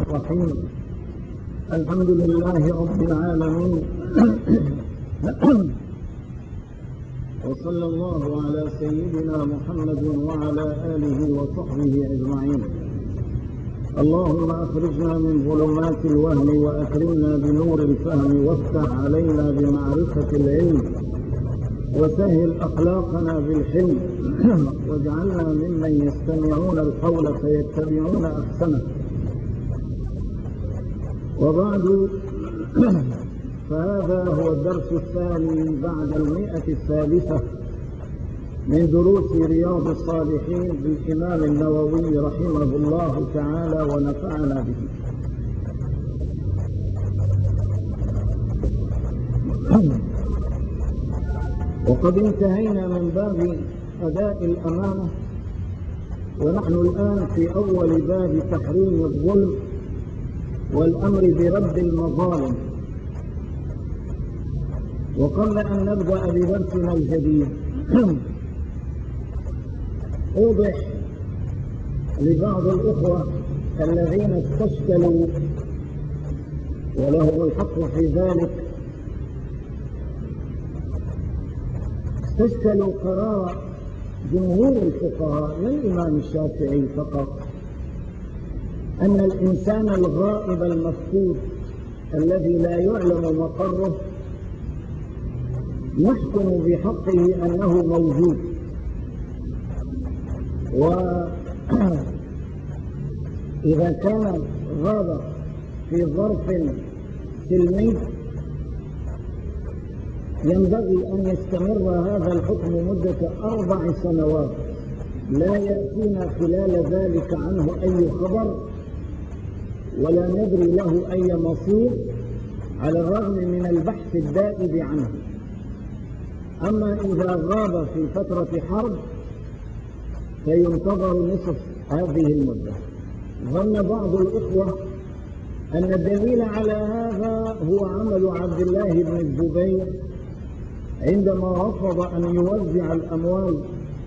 الرحيم. الحمد لله رب العالمين وصلى الله على سيدنا محمد وعلى آله وصحبه أجمعين. اللهم أخرجنا من ظلمات الوهم وأكرمنا بنور الفهم، وافتح علينا بمعرفة العلم، وسهل أخلاقنا بالحلم، واجعلنا ممن يستمعون القول فيتبعون أحسنه. وبعد، فهذا هو الدرس الثاني بعد 100 من دروس رياض الصالحين للإمام النووي رحمه الله تعالى ونفعنا به. وقد انتهينا من باب أداء الأمانة، ونحن الآن في أول باب تحريم الظلم والأمر برد المظالم. وقبل أن نبدأ بدرسنا الجديد أوضح لبعض الإخوة الذين استشكلوا ولهم الحق في ذلك، استشكلوا قرار جمهور الفقهاء لا الإمام الشافعي فقط، أن الإنسان الغائب المفقود الذي لا يعلم مقره يحكم بحقه أنه موجود، وإذا كان غاب في ظرف سلمي ينبغي أن يستمر هذا الحكم مدة 4 سنوات، لا يأتينا خلال ذلك عنه أي خبر ولا ندري له أي مصير، على الرغم من البحث الدائب عنه. أما إذا غاب في فترة حرب فينتظر نصف هذه المدة. ظن بعض الإخوة أن الدليل على هذا هو عمل عبد الله بن الزبير عندما رفض أن يوزع الأموال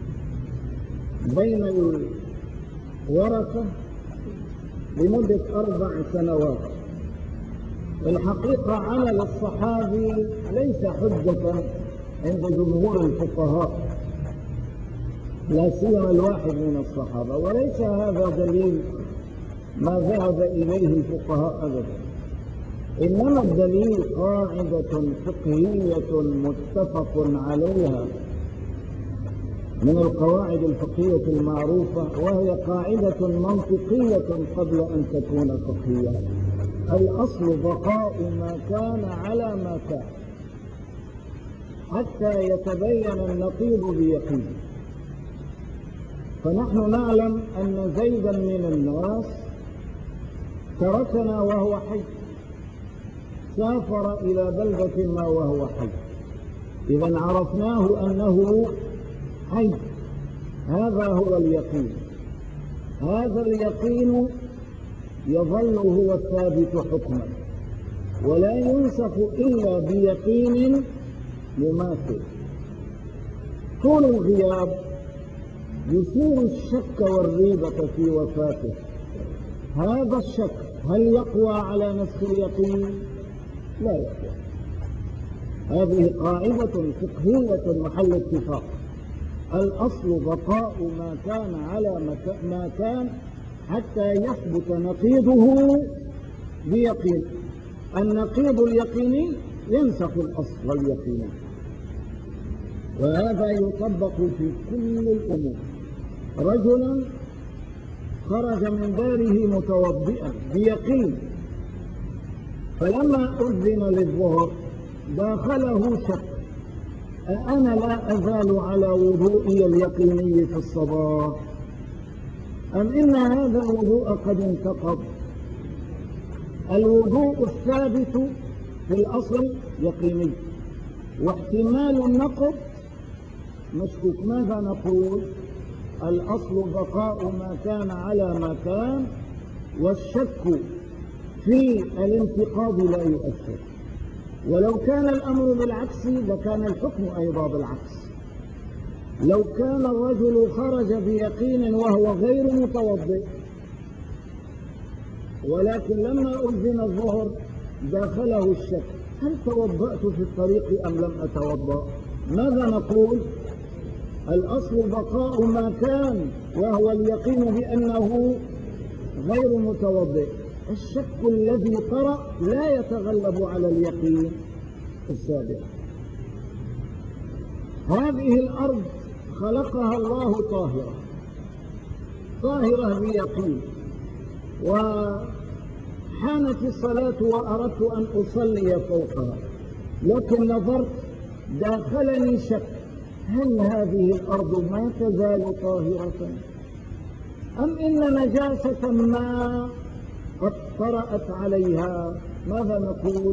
بين الورثة لمدة 4 سنوات. الحقيقة عمل الصحابي ليس حجة عند جمهور الفقهاء، لا سيما الواحد من الصحابة، وليس هذا دليل ما ذهب إليه الفقهاء أبدا، إنما الدليل قاعدة فقهية متفق عليها من القواعد الفقهية المعروفة، وهي قاعدة منطقية قبل أن تكون فقهية. الأصل بقاء ما كان على ما كان حتى يتبين النقيض بيقين. فنحن نعلم أن زيدا من الناس تركنا وهو حي، سافر إلى بلدة ما وهو حي، إذا عرفناه أنه حي. هذا هو اليقين، هذا اليقين يظل هو الثابت حكما، ولا ينسخ إلا بيقين مماثل. طول الغياب يثير الشك والريبة في وفاته. هذا الشك هل يقوى على نسخ اليقين؟ لا يقوى. هذه قاعدة فقهية محل اتفاق. الأصل بقاء ما كان على ما كان حتى يثبت نقيضه بيقين. النقيض اليقيني ينسخ الأصل اليقيني، وهذا يطبق في كل الأمور. رجل خرج من داره متوضئا بيقين، فلما أذن للظهر داخله شك: أنا لا أزال على وضوئي اليقيني في الصباح، أم إن هذا الوضوء قد انتقض؟ الوضوء الثابت في الأصل يقيني، واحتمال النقض مشكوك. ماذا نقول؟ الأصل بقاء ما كان على ما كان، والشك في الانتقاض لا يؤثر. ولو كان الأمر بالعكس لكان الحكم أيضا بالعكس. لو كان الرجل خرج بيقين وهو غير متوضئ ولكن لما أذن الظهر داخله الشك: هل توضأت في الطريق أم لم أتوضأ؟ ماذا نقول؟ الأصل بقاء ما كان، وهو اليقين بأنه غير متوضئ. الشك الذي طرأ لا يتغلب على اليقين السابق. هذه الأرض خلقها الله طاهرة طاهرة بيقين، وحانت الصلاة وأردت أن أصلي فوقها، لكن نظرت داخلني شك: هل هذه الأرض ما تزال طاهرة أم إن نجاسة ما قد طرأت عليها؟ ماذا نقول؟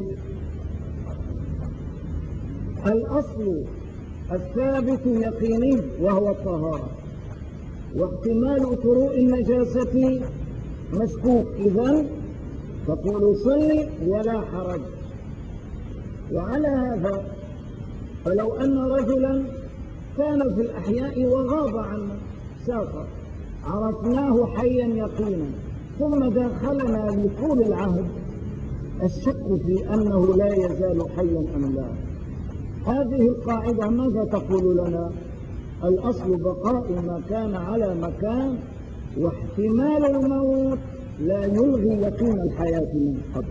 الأصل الثابت يقيني وهو الطهارة، واحتمال طروء النجاسة مشكوك. إذن تقول صلي ولا حرج. وعلى هذا فلو أن رجلا كان في الأحياء وغاب عنا، سافر، عرفناه حيا يقينا، ثم داخلنا لطول العهد الشك في أنه لا يزال حيا أم لا، هذه القاعدة ماذا تقول لنا؟ الأصل بقاء ما كان على مكان، واحتمال الموت لا يلغي يقين الحياة من قبل.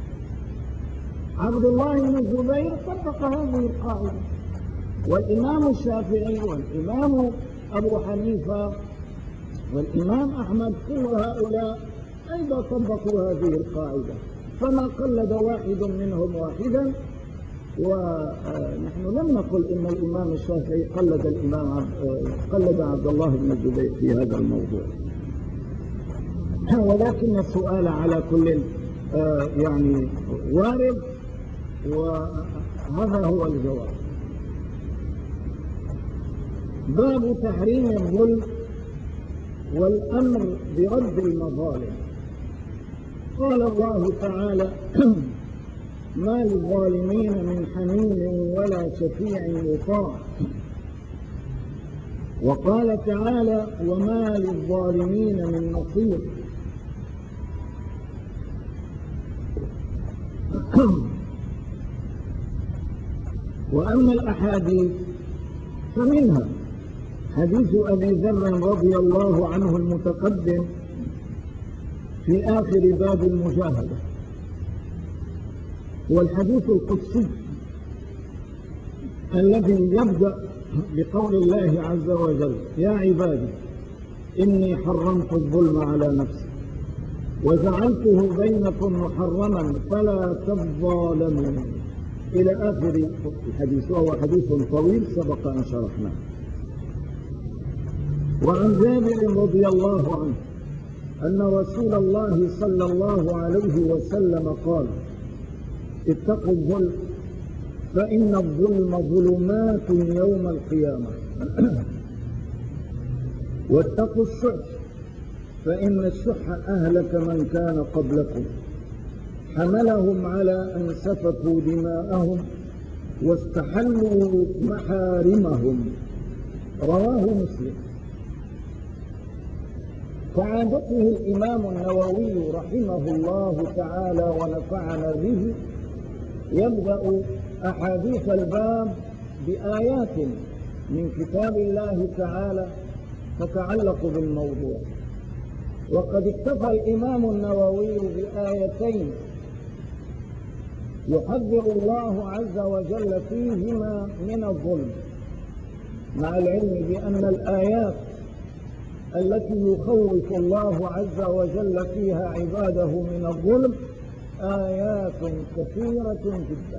عبد الله بن الزبير طبق هذه القاعدة، والإمام الشافعي والإمام أبو حنيفة والإمام أحمد كل هؤلاء أيضا طبقوا هذه القاعدة، فما قلد واحد منهم واحدا. ونحن لم نقل إن الإمام الشافعي قلد عبد الله بن الزبير في هذا الموضوع، ولكن السؤال على كل يعني وارد، وهذا هو الجواب. باب تحريم الظلم والأمر برد المظالم. قال الله تعالى: ما للظالمين من حميم ولا شفيع يطاع. وقال تعالى: وما للظالمين من نصير. وأما الأحاديث فمنها حديث أبي ذر رضي الله عنه المتقدم في آخر باب المجاهدة، والحديث القدسي الذي يبدأ بقول الله عز وجل: يا عبادي إني حرمت الظلم على نفسي وجعلته بينكم محرما فلا تظالموا، إلى آخر الحديث، وهو حديث طويل سبق أن شرحناه. وعن جابر رضي الله عنه أن رسول الله صلى الله عليه وسلم قال: اتقوا الظلم فإن الظلم ظلمات يوم القيامة، واتقوا الشح فإن الشح أهلك من كان قبلكم، حملهم على أن سفكوا دماءهم واستحلوا محارمهم. رواه مسلم. كعادته الإمام النووي رحمه الله تعالى ونفعنا به يبدأ أحاديث الباب بآيات من كتاب الله تعالى تتعلق بالموضوع، وقد اكتفى الإمام النووي بآيتين يحذر الله عز وجل فيهما من الظلم، مع العلم بأن الآيات التي يخوف الله عز وجل فيها عباده من الظلم آيات كثيرة جدا.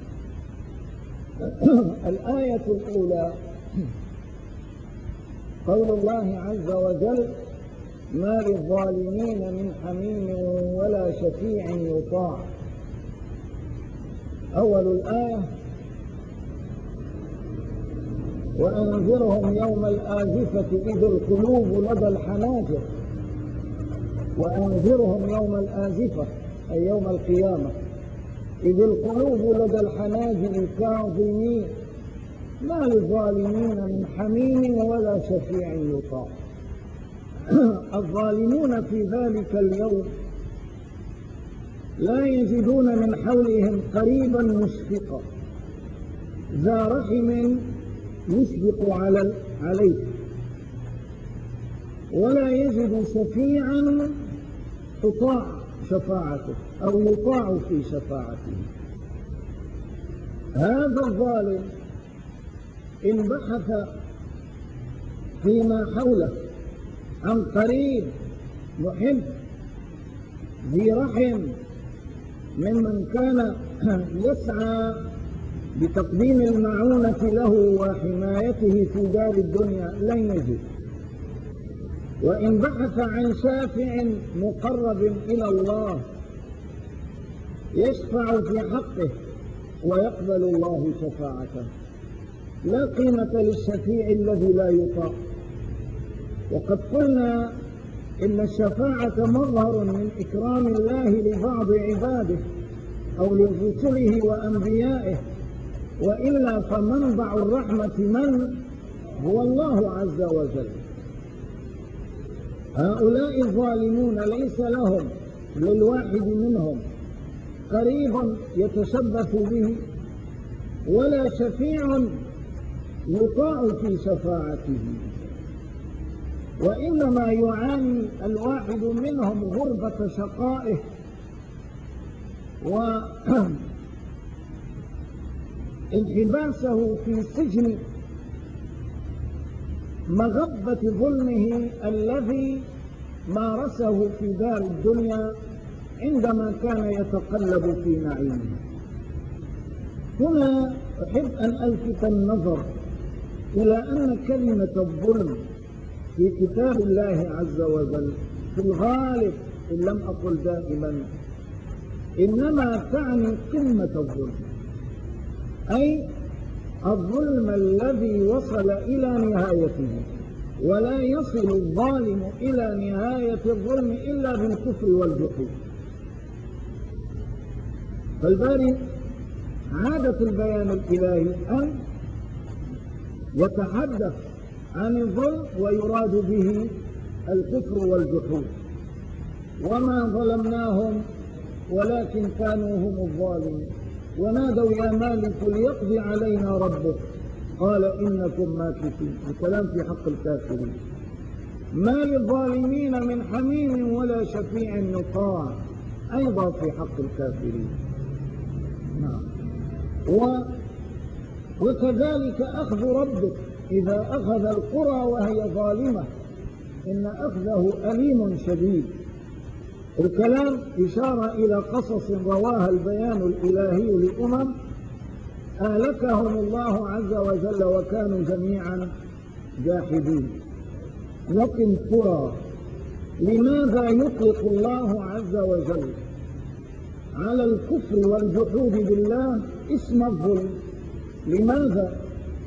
الآية الأولى قول الله عز وجل: ما للظالمين من حميم ولا شفيع يطاع. أول الآية: وأنذرهم يوم الآزفة إذ القلوب لدى الحناجر. وأنذرهم يوم الآزفة أي يوم القيامة إذ القلوب لدى الحناجر كاظمين ما للظالمين من حميم ولا شفيع يطاع. الظالمون في ذلك اليوم لا يجدون من حولهم قريبا مشفقا ذا رحم يشفق عليه، ولا يجد شفيعا تطاع شفاعته أو يطاع في شفاعته. هذا الظالم إن بحث فيما حوله عن قريب محب ذي رحم ممن كان يسعى بتقديم المعونة له وحمايته في دار الدنيا لن يجد. وإن بحث عن شافع مقرب إلى الله يشفع في حقه ويقبل الله شفاعته، لا قيمة للشفيع الذي لا يطاع. وقد قلنا إن الشفاعة مظهر من إكرام الله لبعض عباده أو لرسله وأنبيائه، وإلا فمنبع الرحمة من هو الله عز وجل. هؤلاء الظالمون ليس لهم للواحد منهم قريب يتشبث به ولا شفيع يطاع في شفاعته، وإنما يعاني الواحد منهم غربة شقائه وانحباسه في سجن مغبة ظلمه الذي مارسه في دار الدنيا عندما كان يتقلب في نعيمه. هنا أحب أن ألفت النظر إلى أن كلمة الظلم في كتاب الله عز وجل في الغالب إن لم أقل دائما إنما تعني قمة الظلم، أي الظلم الذي وصل إلى نهايته، ولا يصل الظالم إلى نهاية الظلم إلا بالكفر والجحود. فالباري عادة البيان الإلهي أن يتحدث عن الظلم ويراد به الكفر والجحود. وما ظلمناهم ولكن كانوا هم الظالمين، ونادوا يا مالك ليقضي علينا ربك قال إنكم ماكثون. الكلام في حق الكافرين. ما للظالمين من حميم ولا شفيع يطاع، أيضا في حق الكافرين. وكذلك أخذ ربك إذا أخذ القرى وهي ظالمة إن أخذه أليم شديد. الكلام إشارة إلى قصص رواها البيان الإلهي لأمم أهلكهم الله عز وجل وكانوا جميعا جاحدين. لكن ترى لماذا يطلق الله عز وجل على الكفر والجحود بالله اسم الظلم؟ لماذا؟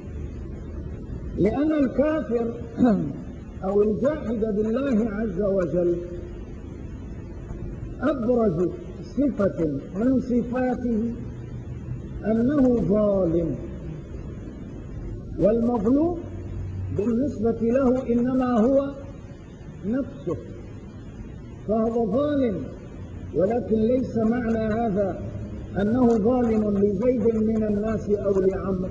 لأن الكافر أو الجاحد بالله عز وجل أبرز صفة من صفاته أنه ظالم، والمظلوم بالنسبة له إنما هو نفسه، فهو ظالم. ولكن ليس معنى هذا أنه ظالم لزيد من الناس أو لعمر.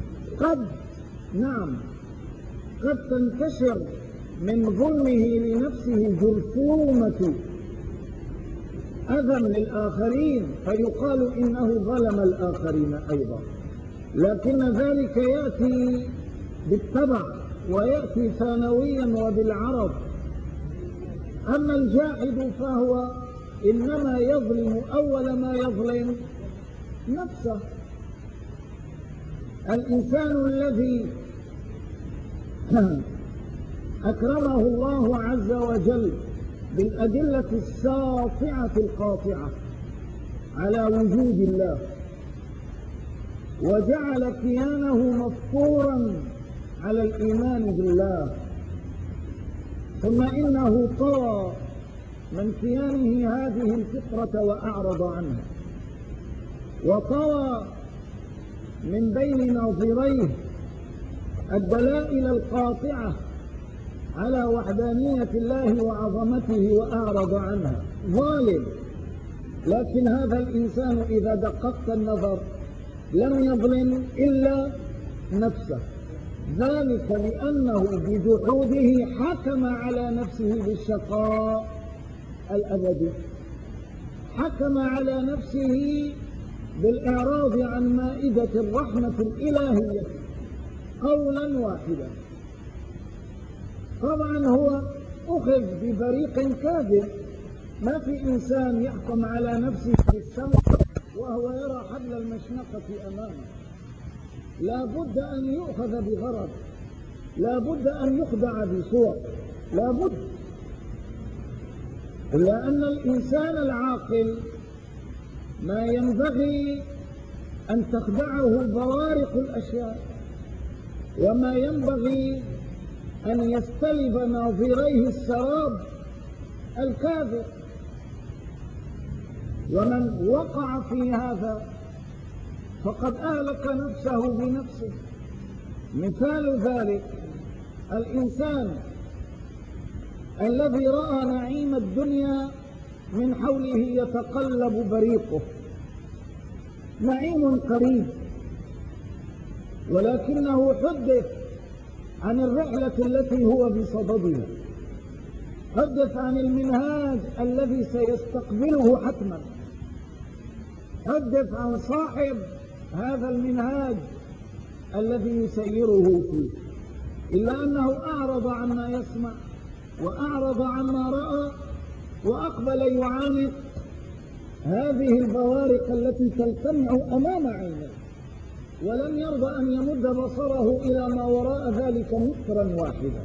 نعم قد تنتشر من ظلمه لنفسه جرثومة أذى للآخرين فيقال إنه ظلم الآخرين أيضا، لكن ذلك يأتي بالتبع ويأتي ثانويا وبالعرض. أما الجاحد فهو إنما يظلم أول ما يظلم نفسه. الإنسان الذي أكرمه الله عز وجل بالأدلة الساطعة القاطعة على وجود الله وجعل كيانه مفطورا على الإيمان بالله، ثم إنه طوى من كيانه هذه الفطرة وأعرض عنها، وطوى من بين ناظريه الدلائل القاطعة على وحدانية الله وعظمته وأعرض عنها. ظالم لكن هذا الإنسان إذا دققت النظر لم يظلم إلا نفسه، ذلك لأنه بجحوده حكم على نفسه بالشقاء الأبدي، حكم على نفسه بالإعراض عن مائدة الرحمة الإلهية قولا واحدا. طبعا هو أخذ ببريق كاذب، ما في إنسان يحكم على نفسه بالسمع وهو يرى حبل المشنقة أمامه، لا بد أن يؤخذ بغرض، لا بد أن يخدع بصور، لا بد. إلا أن الإنسان العاقل ما ينبغي أن تخدعه بوارق الأشياء، وما ينبغي أن يستلب ناظريه السراب الكاذب، ومن وقع في هذا فقد أهلك نفسه بنفسه. مثال ذلك الإنسان الذي رأى نعيم الدنيا من حوله يتقلب بريقه، نعيم قريب، ولكنه حدث عن الرحلة التي هو بصددها، حدث عن المنهاج الذي سيستقبله حتما، حدث عن صاحب هذا المنهاج الذي يسيره فيه، إلا أنه أعرض عما يسمع وأعرض عما رأى وأقبل يعانق هذه البوارق التي تلتمع أمام عينيه، ولم يرضى أن يمد بصره إلى ما وراء ذلك مترا واحدا،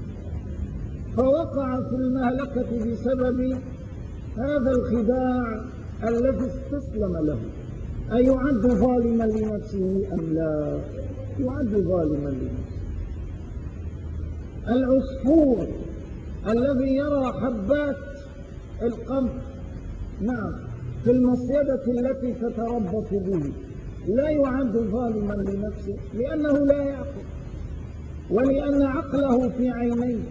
فوقع في المهلكة بسبب هذا الخداع الذي استسلم له. أيعد ظالما لنفسه أم لا؟ يعد ظالما لنفسه. العصفور الذي يرى حبات القمح نعم في المصيدة التي تتربص به لا يعد ظالما لنفسه، لأنه لا يعقل، ولأن عقله في عينيه.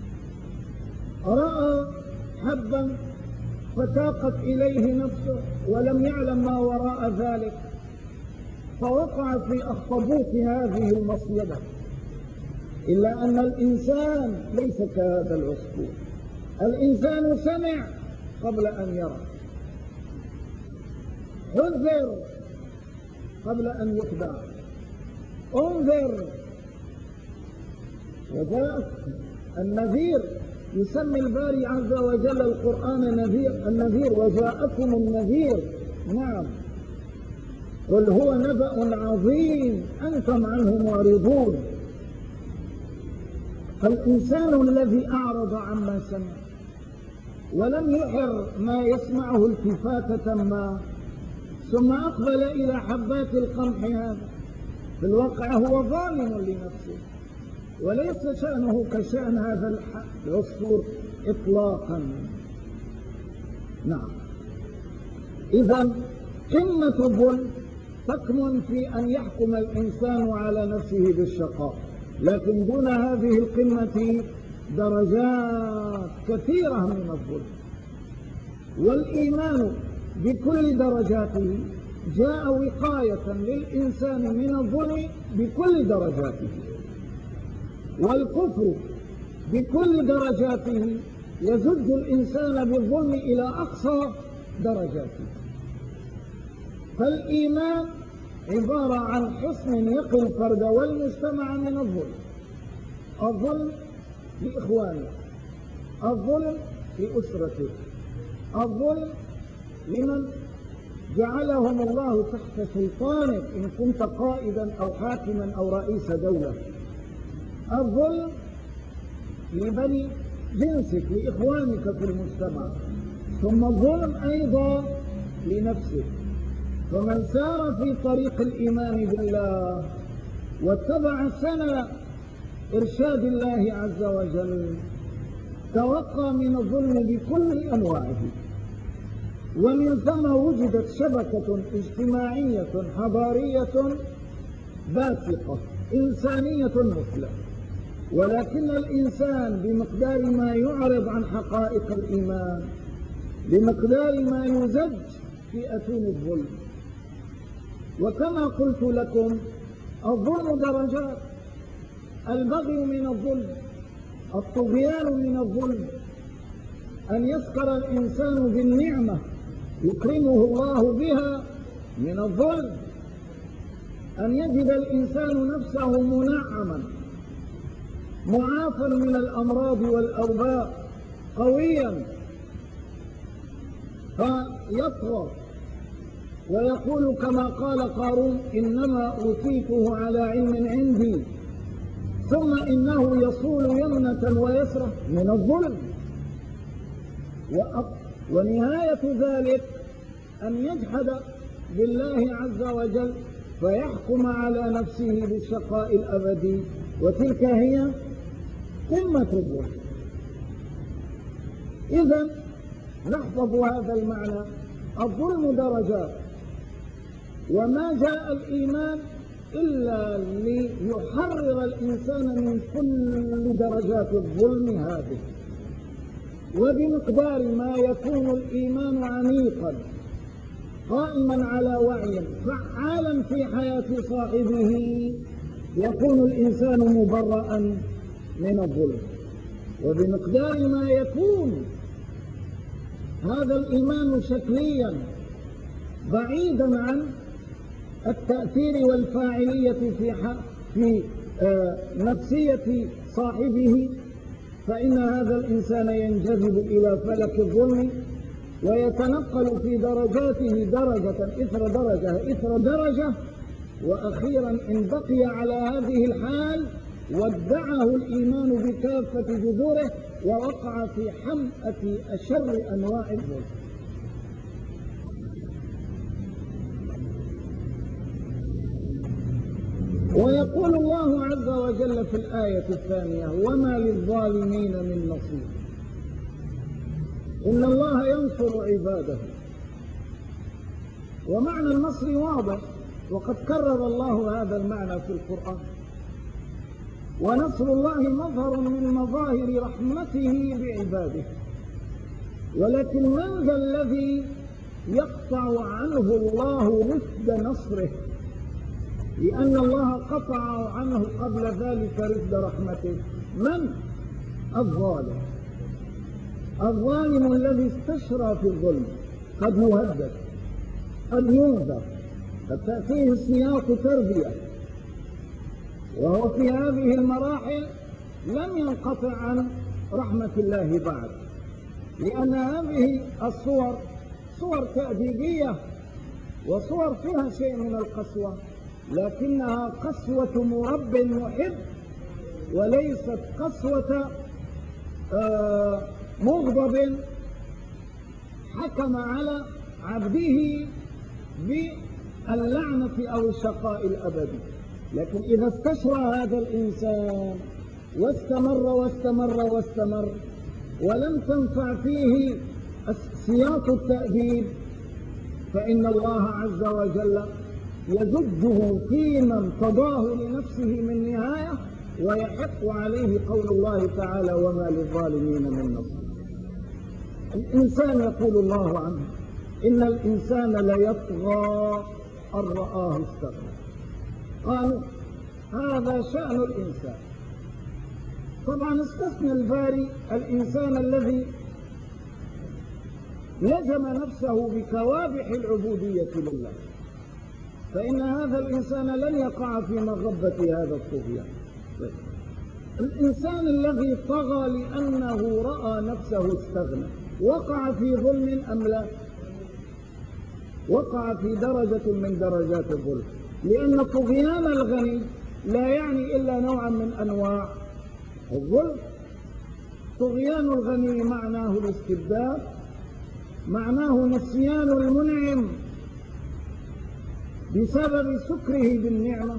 رأى حبا فتاقت إليه نفسه ولم يعلم ما وراء ذلك، فوقع في أخطبوط هذه المصيدة. إلا أن الإنسان ليس كهذا العصفور، الإنسان سمع قبل أن يرى، انذر قبل أن يخدع، انذر. وجاء النذير، يسمي الباري عز وجل القرآن نذير، النذير، وجاءكم النذير. نعم، قل هو نبأ عظيم أنتم عنه معرضون. فالإنسان الذي أعرض عما سمع ولم يحر ما يسمعه التفاتة ما، ثم أقبل إلى حبات القمح هذا، في الواقع هو ظالم لنفسه، وليس شأنه كشأن هذا العصفور إطلاقا. نعم، إذا قمة الظلم تكمن في أن يحكم الإنسان على نفسه بالشقاء، لكن دون هذه القمة درجات كثيرة من الظلم. والإيمان بكل درجاته جاء وقاية للإنسان من الظلم بكل درجاته، والكفر بكل درجاته يزج الإنسان بالظلم إلى أقصى درجاته. فالإيمان عبارة عن حصن يقي الفرد والمجتمع من الظلم، الظلم لإخوانه، الظلم لأسرته، الظلم لمن جعلهم الله تحت سلطانه إن كنت قائدا أو حاكما أو رئيس دولة، الظلم لبني جنسك لإخوانك في المجتمع، ثم الظلم أيضا لنفسك. فمن سار في طريق الإيمان بالله واتبع سنة إرشاد الله عز وجل توقى من الظلم بكل أنواعه. ومن ثم وجدت شبكة اجتماعية حضارية باثقة إنسانية مثلى، ولكن الإنسان بمقدار ما يعرض عن حقائق الإيمان بمقدار ما يزج في أتون الظلم. وكما قلت لكم الظلم درجات، البغي من الظلم، الطغيان من الظلم، أن يسخر الإنسان بالنعمة يكرمه الله بها من الظلم، أن يجد الإنسان نفسه منعما معافى من الأمراض والأوباء قويا فيطغى ويقول كما قال قارون إنما أوتيته على علم عندي، ثم إنه يصول يمنة ويسرة من الظلم. ونهاية ذلك أن يجحد بالله عز وجل فيحكم على نفسه بالشقاء الأبدي، وتلك هي قمة الظلم. إذن نحفظ هذا المعنى، الظلم درجات، وما جاء الإيمان إلا ليحرر الإنسان من كل درجات الظلم هذه. وبمقدار ما يكون الإيمان عميقا قائما على وعي فعالا في حياة صاحبه يكون الإنسان مبرأ من الظلم. وبمقدار ما يكون هذا الإيمان شكليا بعيدا عن التأثير والفاعلية في نفسية صاحبه، فإن هذا الإنسان ينجذب إلى فلك الظلم ويتنقل في درجاته درجة إثر درجة إثر درجة، وأخيرا إن بقي على هذه الحال ودعه الإيمان بكافة جذوره ووقع في حمأة أشر أنواع الظلم. ويقول الله عز وجل في الآية الثانية وما للظالمين من نصير. إن الله ينصر عباده. ومعنى النصر واضح، وقد كرر الله هذا المعنى في القرآن. ونصر الله مظهر من مظاهر رحمته بعباده، ولكن من ذا الذي يقطع عنه الله رفد نصره؟ لأن الله قطع عنه قبل ذلك رفد رحمته. من؟ الظالم. الظالم الذي استشرى في الظلم قد يهدد، قد ينذر، قد تأتيه سياق تربية، وهو في هذه المراحل لم ينقطع عن رحمة الله بعد، لأن هذه الصور صور تأديبية وصور فيها شيء من القسوة، لكنها قسوة مرب محب، وليست قسوة مغضب حكم على عبده باللعنة أو الشقاء الأبدي. لكن إذا استشرى هذا الإنسان واستمر واستمر واستمر ولم تنفع فيه سياق التأديب، فإن الله عز وجل يزجه فيما ارتضاه لنفسه من نهاية، ويحق عليه قول الله تعالى وما للظالمين من نصير. الإنسان يقول الله عنه إن الإنسان ليطغى أن رآه استغنى. قالوا هذا شأن الإنسان. طبعا استثنى الباري الإنسان الذي لزم نفسه بكوابح العبودية لله، فإن هذا الإنسان لن يقع في مغبة هذا الطغيان. الإنسان الذي طغى لأنه رأى نفسه استغنى وقع في ظلم أم لا؟ وقع في درجة من درجات الظلم، لأن طغيان الغني لا يعني إلا نوعا من أنواع الظلم. طغيان الغني معناه الاستبداد، معناه نسيان المنعم بسبب سكره بالنعمة،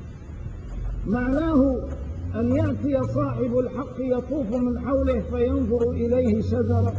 معناه أن يأتي صاحب الحق يطوف من حوله فينظر إليه شجرة،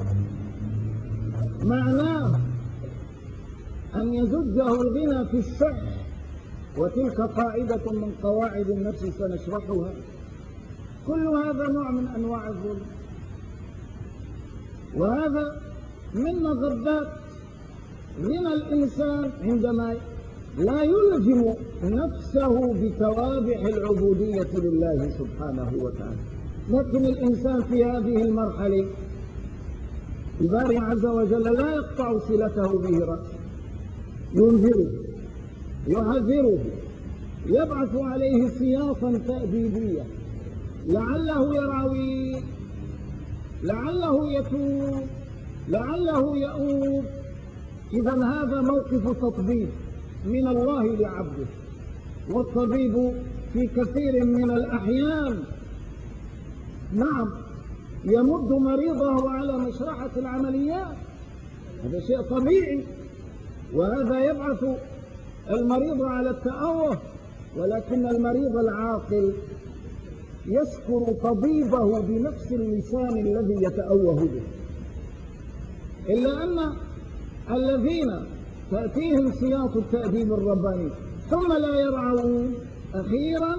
معناه أن يزجه الغنى في الشح، وتلك قاعدة من قواعد النفس سنشرحها. كل هذا نوع من أنواع الظلم، وهذا من مغبات غنى الإنسان عندما لا يلزم نفسه بتوابع العبودية لله سبحانه وتعالى. لكن الإنسان في هذه المرحلة الباري عز وجل لا يقطع صلته به رأسه، ينذره، يحذره، يبعث عليه سياطا تأديبية لعله يراوي، لعله يتوب، لعله يؤوب. إذا هذا موقف تطبيب من الله لعبده، والطبيب في كثير من الأحيان نعم يمد مريضه على مشرحة العمليات، هذا شيء طبيعي، وهذا يبعث المريض على التأوه، ولكن المريض العاقل يذكر طبيبه بنفس اللسان الذي يتأوه به. إلا أن الذين تأتيهم سياط التأديب الرباني ثم لا يرعون أخيرا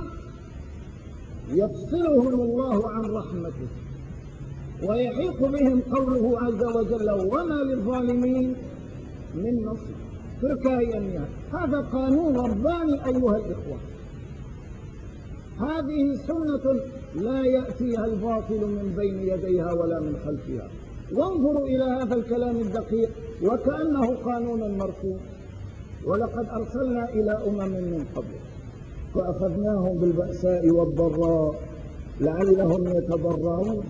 يفصلهم الله عن رحمته ويحيق بهم قوله عز وجل وما للظالمين من نصير. تركيا هذا قانون رباني أيها الإخوة، هذه سنة لا يأتيها الباطل من بين يديها ولا من خلفها. وانظروا إلى هذا الكلام الدقيق وكأنه قانون مرسوم. ولقد أرسلنا إلى من قبل فأخذناهم بالبأساء والضراء لعلهم يتضرعون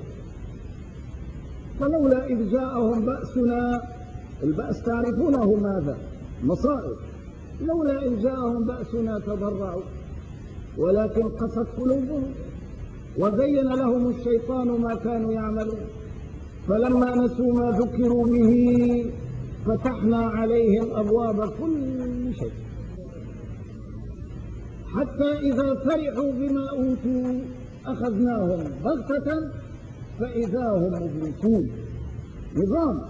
فلولا إذ جاءهم بأسنا، البأس تعرفونه ماذا؟ مصائب. لولا إذ جاءهم بأسنا تضرعوا ولكن قست قلوبهم وزين لهم الشيطان ما كانوا يعملون فلما نسوا ما ذكروا به فتحنا عليهم أبواب كل شيء حتى إذا فرحوا بما أوتوا أخذناهم بغتة فإذا هم مبلسون. نظام،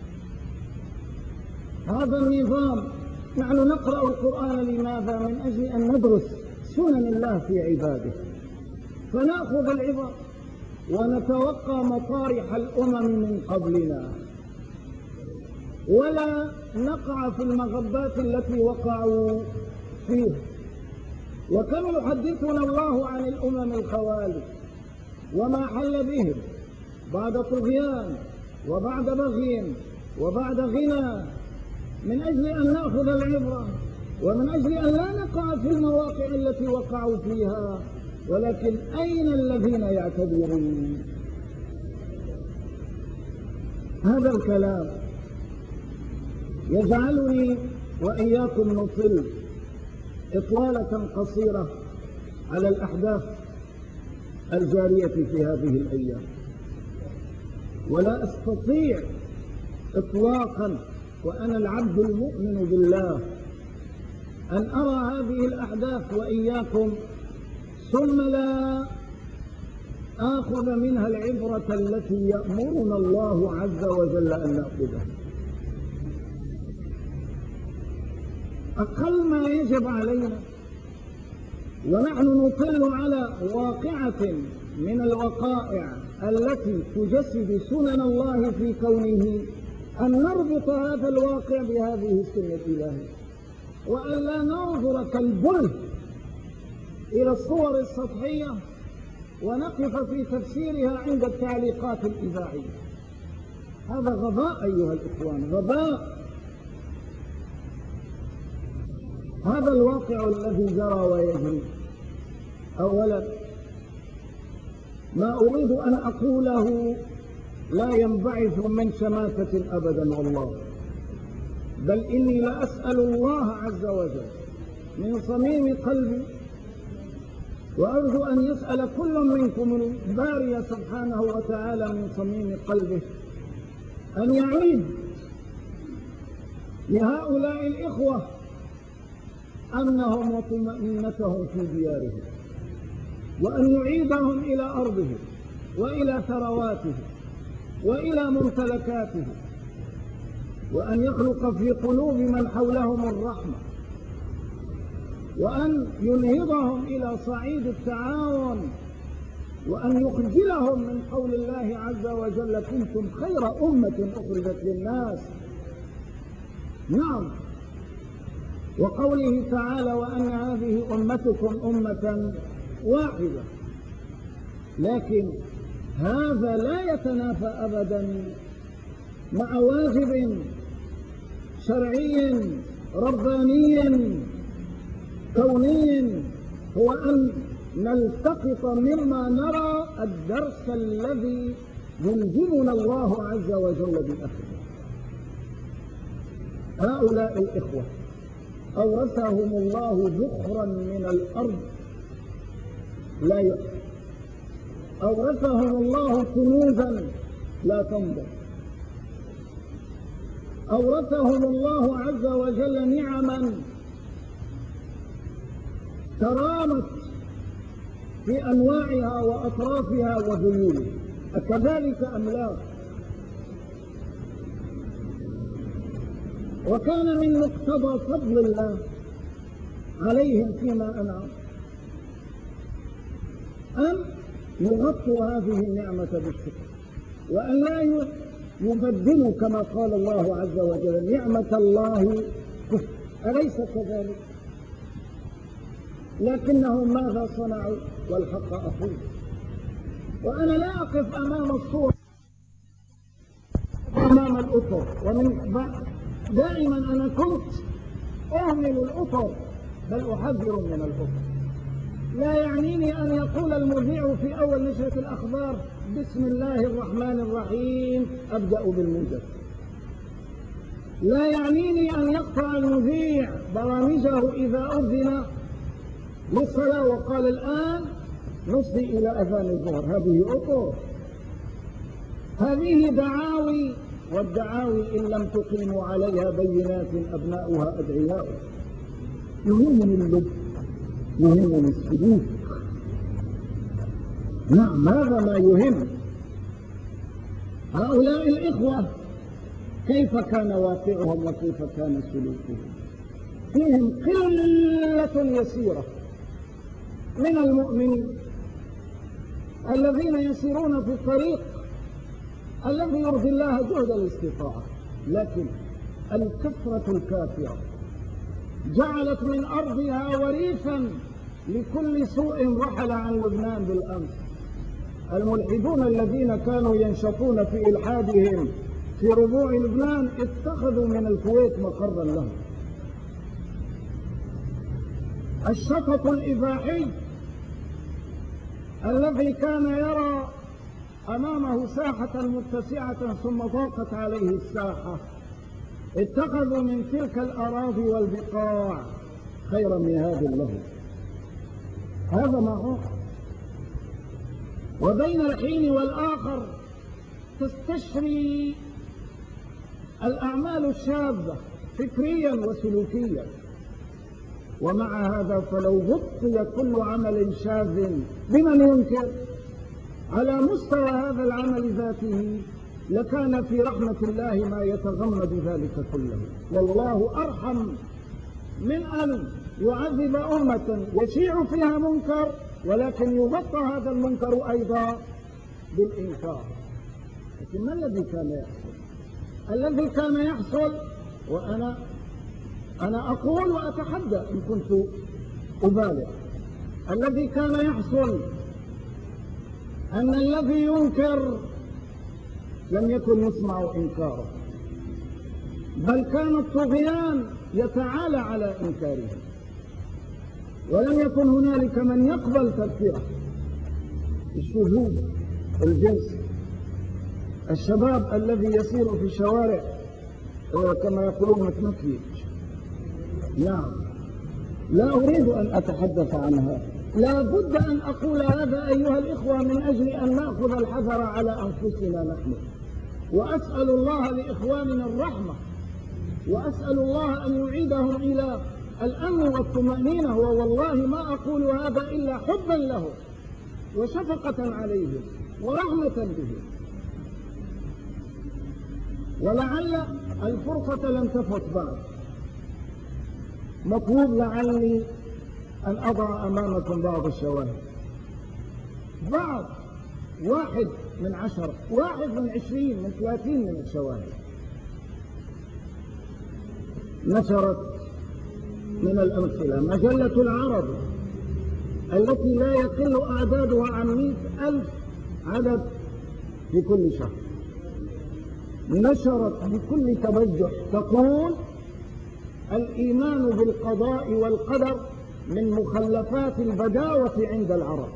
هذا النظام. نحن نقرأ القرآن لماذا؟ من أجل أن ندرس سنن الله في عباده فنأخذ العبر ونتوقع مطارح الأمم من قبلنا ولا نقع في المغبات التي وقعوا فيها. وكم يحدثنا الله عن الأمم الخوالي وما حل بهم بعد طغيان وبعد بغي وبعد غنى من أجل أن نأخذ العبرة ومن أجل أن لا نقع في المواقع التي وقعوا فيها. ولكن أين الذين يعتبرون؟ هذا الكلام يجعلني وإياكم نطل إطلالة قصيرة على الأحداث الجارية في هذه الأيام، ولا أستطيع إطلاقا وأنا العبد المؤمن بالله أن أرى هذه الأحداث وإياكم ثم لا آخذ منها العبرة التي يأمرنا الله عز وجل أن نأخذها. أقل ما يجب علينا ونحن نطل على واقعة من الوقائع التي تجسد سنن الله في كونه أن نربط هذا الواقع بهذه السنة الإلهية وأن لا ننظر كالبلد إلى الصور السطحية ونقف في تفسيرها عند التعليقات الإذاعية. هذا غباء أيها الإخوان، غباء. هذا الواقع الذي جرى ويجري أولا ما أريد أن أقوله لا ينبعث من شماتة أبدا والله، بل إني لأسأل الله عز وجل من صميم قلبي وأرجو أن يسأل كل منكم الباري سبحانه وتعالى من صميم قلبه أن يعيد لهؤلاء الإخوة أمنهم وطمأنينتهم في ديارهم وأن يعيدهم إلى أرضهم وإلى ثرواتهم وإلى ممتلكاتهم وأن يخلق في قلوب من حولهم الرحمة وأن ينهضهم إلى صعيد التعاون وأن يخجلهم من قول الله عز وجل كنتم خير أمة أخرجت للناس. نعم، وقوله تعالى وأن هذه أمتكم أمة واحدة، لكن هذا لا يتنافى أبدا مع واجب شرعي رباني كوني، هو أن نلتقط مما نرى الدرس الذي يلزمنا الله عز وجل بأخذه. هؤلاء الإخوة أورثهم الله ذخرا من الأرض لا يؤكل، أورثهم الله كنوزا لا تنضب، أورثهم الله عز وجل نعما ترامت في أنواعها وأطرافها وذيولها، أكذلك أم لا؟ وكان من مقتضى فضل الله عليهم فيما أنعم أن يغطوا هذه النعمة بالشكر، وأن لا يبدلوا كما قال الله عز وجل نعمة الله كفر، أليس كذلك؟ لكنهم ماذا صنعوا والحق أقول؟ وأنا لا أقف أمام الصورة أمام الأطر، ومن دائما أنا كنت أهمل الأطر بل أحذر من الأطر. لا يعنيني أن يقول المذيع في أول نشرة الأخبار بسم الله الرحمن الرحيم أبدأ بالموجز، لا يعنيني أن يقطع المذيع برامجه إذا أذن للصلاة وقال الآن نصلي إلى أذان الظهر. هذه أطر، هذه دعاوي، والدعاوي إن لم تقيموا عليها بينات أبناؤها أدعياء. يهمني اللب، يهمني السلوك. نعم، هذا ما يهم. هؤلاء الإخوة كيف كان واقعهم وكيف كان سلوكهم؟ فيهم قلة يسيرة من المؤمنين الذين يسيرون في الطريق الذي يرضي الله جهد الاستطاعة، لكن الكثرة الكافرة جعلت من أرضها وريثا لكل سوء رحل عن لبنان بالأمس. الملحدون الذين كانوا ينشطون في إلحادهم في ربوع لبنان اتخذوا من الكويت مقرا لهم. الشفق الإباحي الذي كان يرى أمامه ساحة متسعة ثم ضاقت عليه الساحة، اتخذوا من تلك الأراضي والبقاع خير مهاد له. هذا ما هو. وبين الحين والآخر تستشري الأعمال الشاذة فكريا وسلوكيا، ومع هذا فلو غطي كل عمل شاذ بمن ينكر على مستوى هذا العمل ذاته لكان في رحمة الله ما يتغمد ذلك كله. والله أرحم من أن يعذب أمة يشيع فيها منكر ولكن يغطى هذا المنكر أيضا بالإنكار. لكن ما الذي كان يحصل؟ الذي كان يحصل، وأنا أقول وأتحدى إن كنت أبالغ، الذي كان يحصل أن الذي ينكر لم يكن يسمع إنكاره، بل كان الطغيان يتعالى على إنكاره، ولم يكن هنالك من يقبل تذكيره. الشذوذ الجنسي، الشباب الذي يسير في الشوارع كما يقولون متمكيج. نعم، لا أريد أن أتحدث عنها، لا بد أن أقول هذا أيها الإخوة من أجل أن نأخذ الحذر على أنفسنا نحن. وأسأل الله لإخواننا الرحمة، وأسأل الله أن يعيدهم إلى الأمن والطمأنينة، ووالله ما أقول هذا إلا حبا لهم وشفقة عليهم ورحمة بهم. ولعل الفرصة لم تفت بعد، مطلوب لعلي أن أضع أمامكم بعض الشواهد. بعض 1 من 10، 1 من 20، من 30 من الشواهد. نشرت من الأمثلة مجلة العرب التي لا يقل أعدادها عن 100,000 عدد في كل شهر، نشرت بكل تبجح تقول: الإيمان بالقضاء والقدر من مخلفات البداوة عند العرب.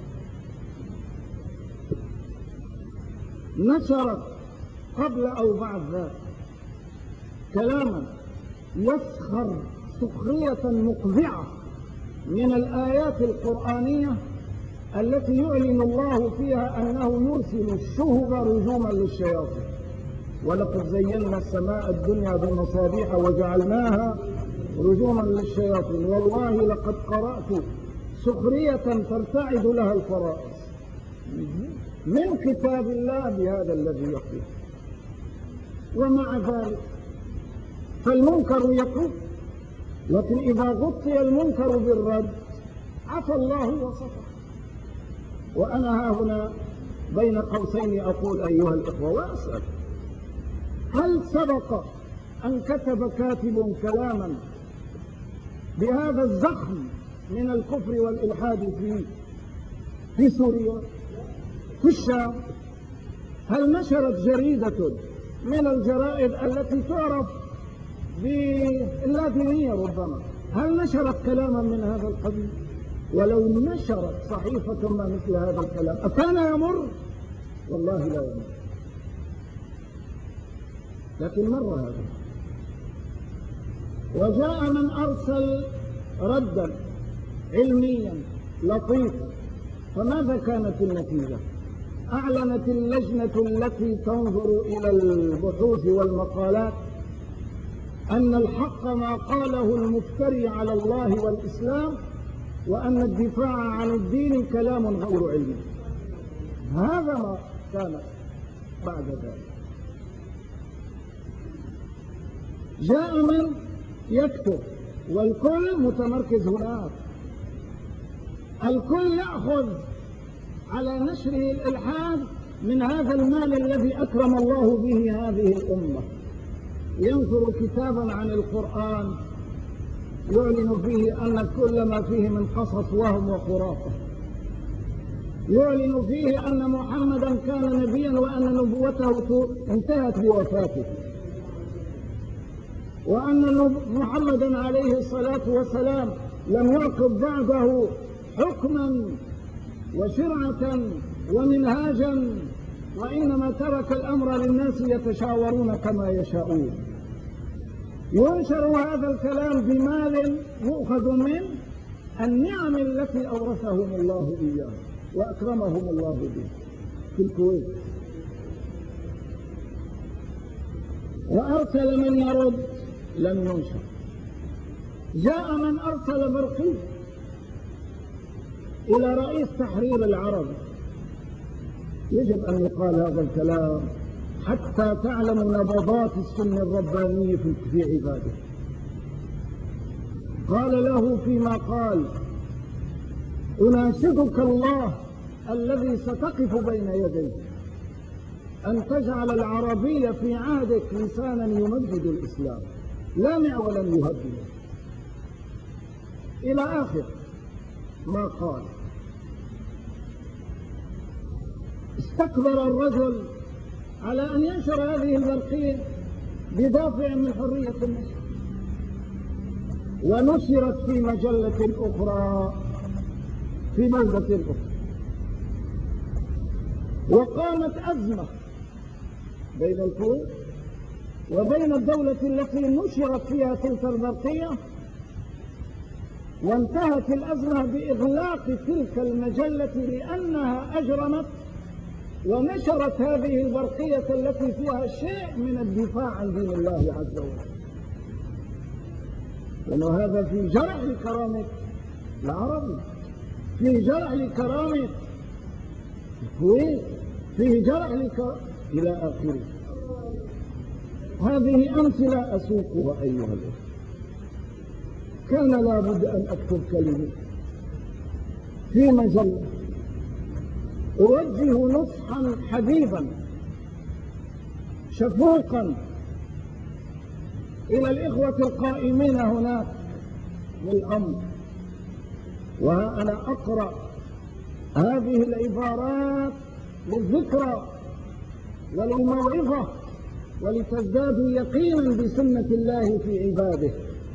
نشرت قبل أو بعد ذلك كلاما يسخر سخرية مقذعة من الآيات القرآنية التي يعلن الله فيها أنه يرسل الشهب رجوما للشياطين: ولقد زينا السماء الدنيا بمصابيح وجعلناها رجوما للشياطين والله لقد قرأت سخرية ترتعد لها الفرائس من كتاب الله بهذا الذي يقول. ومع ذلك فالمنكر يقول، لكن إذا غطي المنكر بالرد عفى الله وصفه. وأنا هنا بين قوسين أقول أيها الإخوة وأسأل: هل سبق أن كتب كاتب كلاما بهذا الزخم من الكفر والإلحاد في سوريا، في الشام؟ هل نشرت جريدة من الجرائد التي تعرف باللادينية ربما، هل نشرت كلاما من هذا القبيل؟ ولو نشرت صحيفة ما مثل هذا الكلام أكان يمر؟ والله لا يمر. لكن مر هذا. وجاء من أرسل ردا علميا لطيفا، فماذا كانت النتيجة؟ أعلنت اللجنة التي تنظر إلى البحوث والمقالات أن الحق ما قاله المفتري على الله والإسلام، وأن الدفاع عن الدين كلام غير علمي. هذا ما كان بعد ذلك. جاء من يكتب والكل متمركز هناك، الكل يأخذ على نشره الإلحاد من هذا المال الذي أكرم الله به هذه الأمة. ينشر كتابا عن القرآن يعلن فيه أن كل ما فيه من قصص وهم وخرافة، يعلن فيه أن محمدا كان نبيا وأن نبوته انتهت بوفاته، وأن محمدا عليه الصلاة والسلام لم يعقب بعده حكما وشرعة ومنهاجا، وإنما ترك الأمر للناس يتشاورون كما يشاءون. ينشر هذا الكلام بمال يؤخذ من النعم التي أورثهم الله إياها وأكرمهم الله به في الكويت. وأرسل من يرد لم ينشر. جاء من أرسل برقي إلى رئيس تحرير العرب. يجب أن يقال هذا الكلام حتى تعلم نبضات السن الرباني في عباده. قال له فيما قال: أناشدك الله الذي ستقف بين يديه أن تجعل العربية في عهدك لسانا يمجد الإسلام لا معولا يهدمه، إلى آخر ما قال. استكبر الرجل على أن ينشر هذه البرقية بدافع من حرية النشر، ونشرت في مجلة أخرى في بلدة أخرى. وقامت أزمة بين الكويت وبين الدولة التي نشرت فيها تلك البرقية، وانتهت الأزمة بإغلاق تلك المجلة لأنها أجرمت ونشرت هذه البرقية التي فيها شيء من الدفاع عن دين الله عز وجل. لأنه هذا في جرح لكرامة العربي، في جرح لكرامة الكويت، في جرح إلى آخره. هذه أمثلة أسوقها أيها الأخوة. كان لابد أن أكتب كلمة في مجلة أوجه نصحا حبيبا شفوقا إلى الإخوة القائمين هناك بالأمر، وها أنا أقرأ هذه العبارات للذكرى وللموعظة ولتزدادوا يقينا بسنة الله في عباده.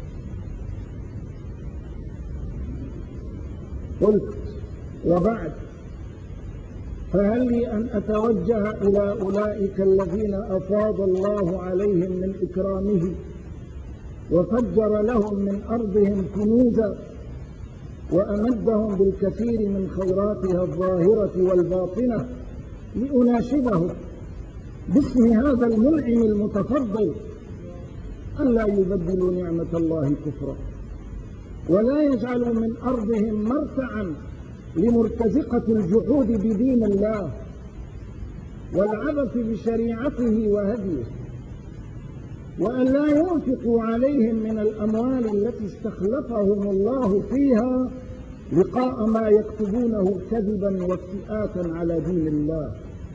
قلت: وبعد، فهل لي أن أتوجه إلى أولئك الذين أفاض الله عليهم من إكرامه وفجر لهم من أرضهم كنوزا وأمدهم بالكثير من خيراتها الظاهرة والباطنة، لأناشدهم باسم هذا المنعم المتفضل أن لا يبدلوا نعمة الله كفرا، ولا يجعلوا من أرضهم مرتعا لمرتزقة الجحود بدين الله والعبث بشريعته وهديه، وأن لا ينفقوا عليهم من الأموال التي استخلفهم الله فيها لقاء ما يكتبونه كذبا وافتئاتا على دين الله.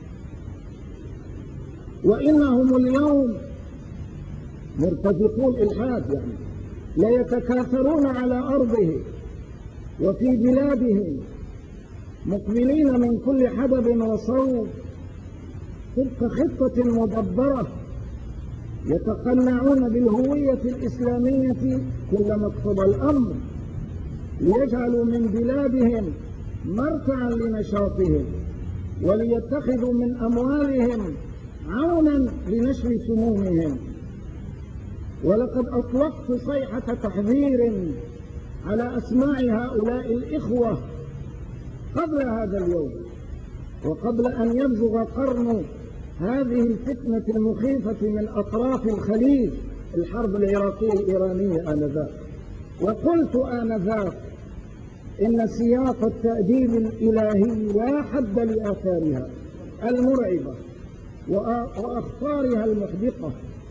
وإنهم اليوم مرتزقو الإلحاد، يعني ليتكاثرون على أرضه وفي بلادهم، مقبلين من كل حدب وصوب تلك خطة مدبرة، يتقنعون بالهوية الإسلامية كلما اقتضى الأمر، ليجعلوا من بلادهم مرتعا لنشاطهم، وليتخذوا من أموالهم عونا لنشر سمومهم. ولقد أطلقت صيحة تحذير على أسماع هؤلاء الإخوة قبل هذا اليوم، وقبل أن يبزغ قرن هذه الفتنة المخيفة من أطراف الخليج، الحرب العراقية الإيرانية آنذاك. وقلت آنذاك إن سياق التأديب الإلهي لا حد لآثارها المرعبة وأخطارها المحدقة.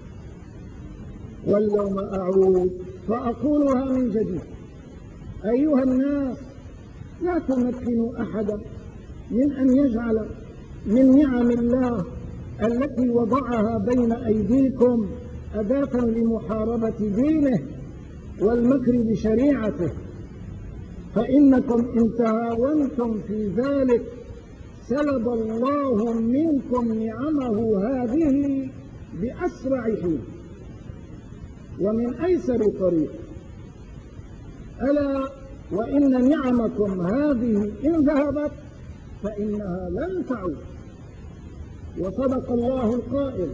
واليوم أعود فأقولها من جديد: أيها الناس، لا تمكنوا أحدا من أن يجعل من نعم الله التي وضعها بين أيديكم أداة لمحاربة دينه والمكر بشريعته، فإنكم إن تهاونتم في ذلك سلب الله منكم نعمه هذه بأسرع حين ومن أيسر طريق. ألا وإن نعمكم هذه إن ذهبت فإنها لن تعود. وصدق الله القائل: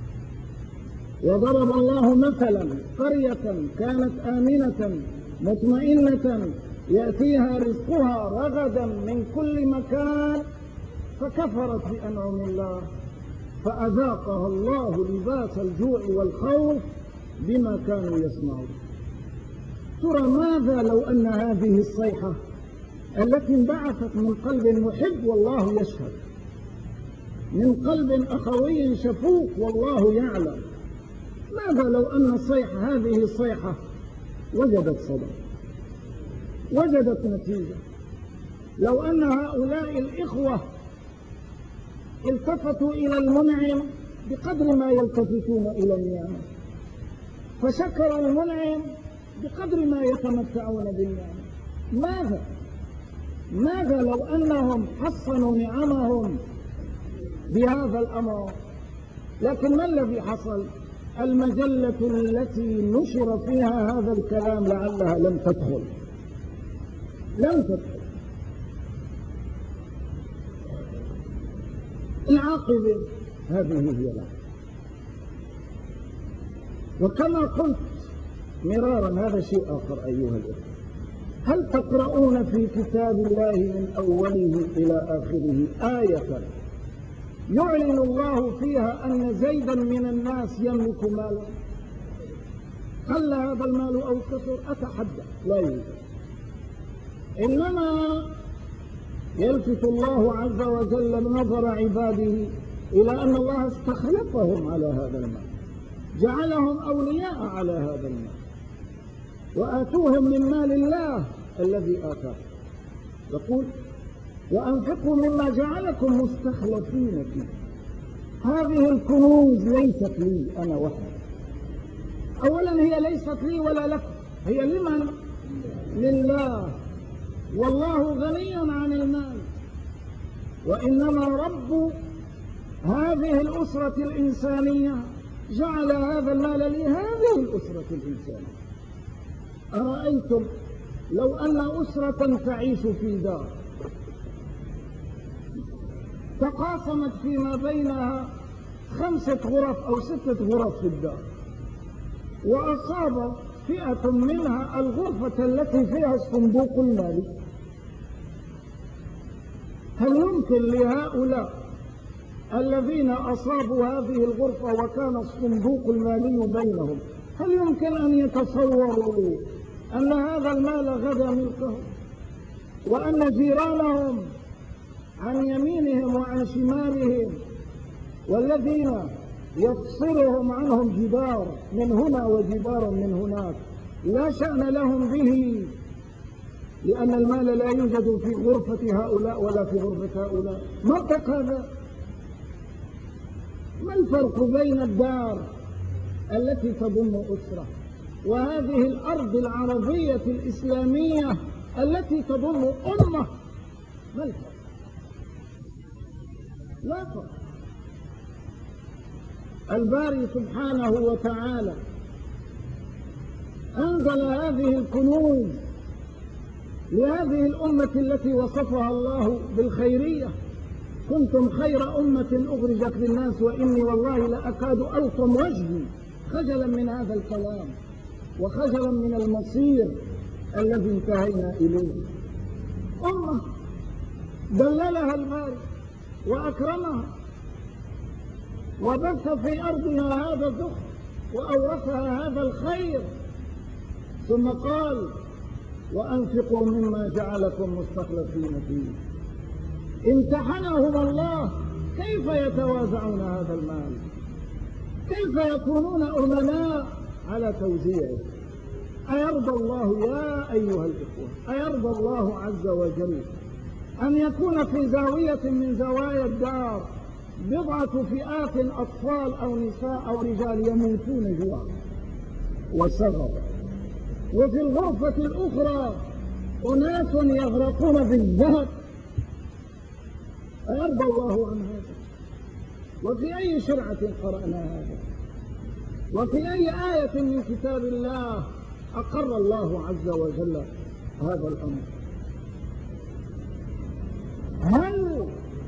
وضرب الله مثلا قرية كانت آمنة مطمئنة يأتيها رزقها رغدا من كل مكان فكفرت بأنعم الله فأذاقها الله لباس الجوع والخوف بما كانوا يصنعون. ترى ماذا لو أن هذه الصيحة التي انبعثت من قلب محب والله يشهد، من قلب أخوي شفوق والله يعلم، ماذا لو أن هذه الصيحة وجدت صدى، وجدت نتيجة؟ لو أن هؤلاء الإخوة التفتوا إلى المنعم بقدر ما يلتفتون إلى النعمة، فشكروا المنعم بقدر ما يتمتعون بالنعمة، ماذا لو أنهم حصنوا نعمهم بهذا الأمر؟ لكن ما الذي حصل؟ المجلة التي نشر فيها هذا الكلام لعلها لم تدخل. العاقبة هذه هي العاقبة. وكما قلت مرارا، هذا شيء آخر أيها الأخوة: هل تقرؤون في كتاب الله من أوله إلى آخره آية يعلن الله فيها أن زيدا من الناس يملك مالا؟ قل هذا المال أو كثر؟ أتحدى، لا يوجد. إنما يلفت الله عز وجل نظر عباده إلى أن الله استخلفهم على هذا المال، جعلهم أولياء على هذا المال، وآتوهم من مال الله الذي آتاه. يقول: وأنفقوا مما جعلكم مستخلفين فيه. هذه الكنوز ليست لي أنا وحدي، أولا هي ليست لي ولا لكم، هي لمن؟ لله، والله غني عن المال، وإنما رب هذه الأسرة الإنسانية جعل هذا المال لهذه الأسرة الإنسانية. أرأيتم لو أن أسرة تعيش في دار تقاسمت فيما بينها 5 غرف أو 6 غرف في الدار، وأصاب فئة منها الغرفة التي فيها الصندوق المالي، هل يمكن لهؤلاء الذين أصابوا هذه الغرفة وكان الصندوق المالي بينهم، هل يمكن أن يتصوروا أن هذا المال غدا ملكهم، وأن جيرانهم عن يمينهم وعن شمالهم والذين يفصلهم عنهم جدار من هنا وجدار من هناك لا شأن لهم به، لأن المال لا يوجد في غرفة هؤلاء ولا في غرفة هؤلاء؟ منطق هذا؟ ما الفرق بين الدار التي تضم أسرة وهذه الأرض العربية الإسلامية التي تضم أمة؟ ما الفرق؟ لا فرق. الباري سبحانه وتعالى أنزل هذه الكنوز لهذه الأمة التي وصفها الله بالخيرية: كنتم خير أمة أخرجت للناس وإني والله لأكاد ألطم وجهي خجلا من هذا الكلام وخجلا من المصير الذي انتهينا إليه. أمة دللها الباري وأكرمها وبث في أرضها هذا الذخر وأورثها هذا الخير، ثم قال: وأنفقوا مما جعلكم مستخلفين فيه. امتحنهم الله كيف يتوازعون هذا المال، كيف يكونون أمناء على توزيعه. أيرضى الله يا أيها الإخوة، أيرضى الله عز وجل أن يكون في زاوية من زوايا الدار بضعة فئات أطفال أو نساء أو رجال يموتون جوعا وسغرا، وفي الغرفة الأخرى أناس يغرقون بالذهب؟ أيرضى الله عن هذا؟ وفي أي شرعة قرأنا هذا؟ وفي أي آية من كتاب الله أقر الله عز وجل هذا الأمر؟ هل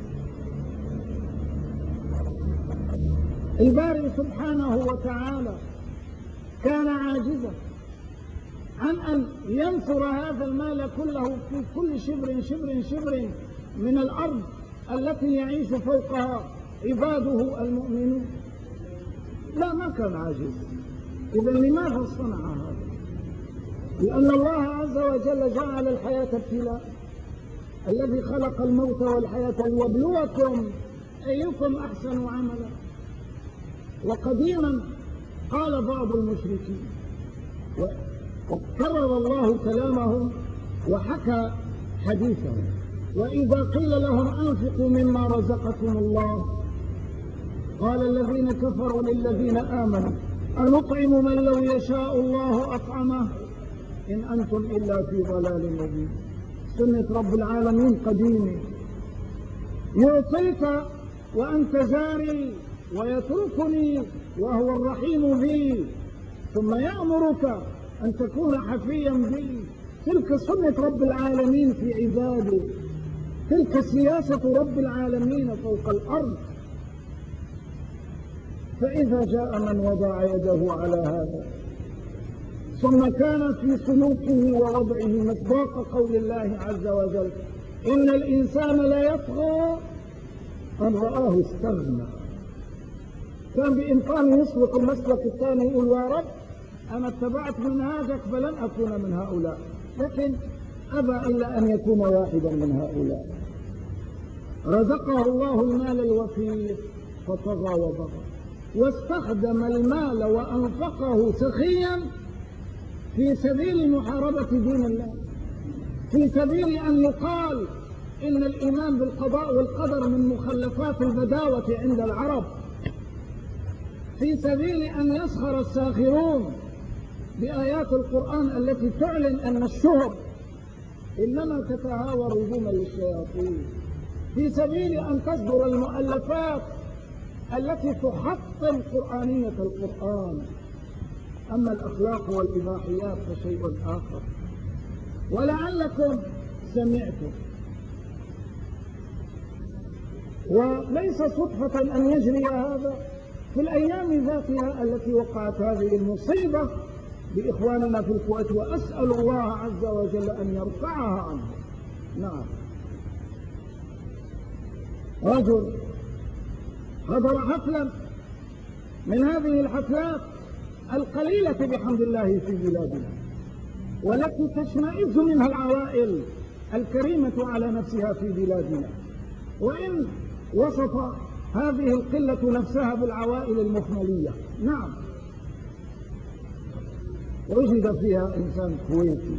الباري سبحانه وتعالى كان عاجزا عن أن ينثر هذا المال كله في كل شبر من الأرض التي يعيش فوقها عباده المؤمنون؟ لا، ما كان عاجزا. إذا لماذا صنع هذا؟ لأن الله عز وجل جعل الحياة ابتلاء، الذي خلق الموت والحياة ليبلوكم أيكم أحسن عملا. وقديما قال بعض المشركين وكرر الله كلامهم وحكى حديثهم: وإذا قيل لهم أنفقوا مما رزقكم الله قال الذين كفروا للذين آمنوا أنطعم من لو يشاء الله أطعمه إن أنتم إلا في ضلال مبين. سنة رب العالمين قديمة، يعطيك وأنت جاري ويتركني وهو الرحيم بي، ثم يأمرك أن تكون حفيا بي. تلك سنة رب العالمين في عباده، تلك سياسة رب العالمين فوق الأرض. فإذا جاء من وضع يده على هذا ثم كان في سلوكه ووضعه مصداق قول الله عز وجل: إن الإنسان لا يطغى أن رآه استغنى، كان بإمكانه يسلك المسلك الثاني يقول: يا رب أنا اتبعت منهاجك فلن أكون من هؤلاء، لكن أبى إلا أن يكون واحدا من هؤلاء. رزقه الله المال الوفير فطغى وبغى، واستخدم المال وأنفقه سخيا في سبيل محاربة دين الله، في سبيل أن يقال إن الإيمان بالقضاء والقدر من مخلفات البداوة عند العرب، في سبيل أن يسخر الساخرون بآيات القرآن التي تعلن أن الشهب إنما تتهاور هجوما للشياطين، في سبيل أن تصدر المؤلفات التي تحطم قرآنية القرآن. أما الأخلاق والإباحيات فشيء آخر. ولعلكم سمعتم، وليس صدفة أن يجري هذا في الأيام ذاتها التي وقعت هذه المصيبة بإخواننا في الكويت، وأسأل الله عز وجل أن يرفعها عنهم. نعم، رجل حضر حفلا من هذه الحفلات القليلة بحمد الله في بلادنا، والتي تشمئز منها العوائل الكريمة على نفسها في بلادنا، وإن وصف هذه القلة نفسها بالعوائل المخملية. نعم، وجد فيها إنسان كويتي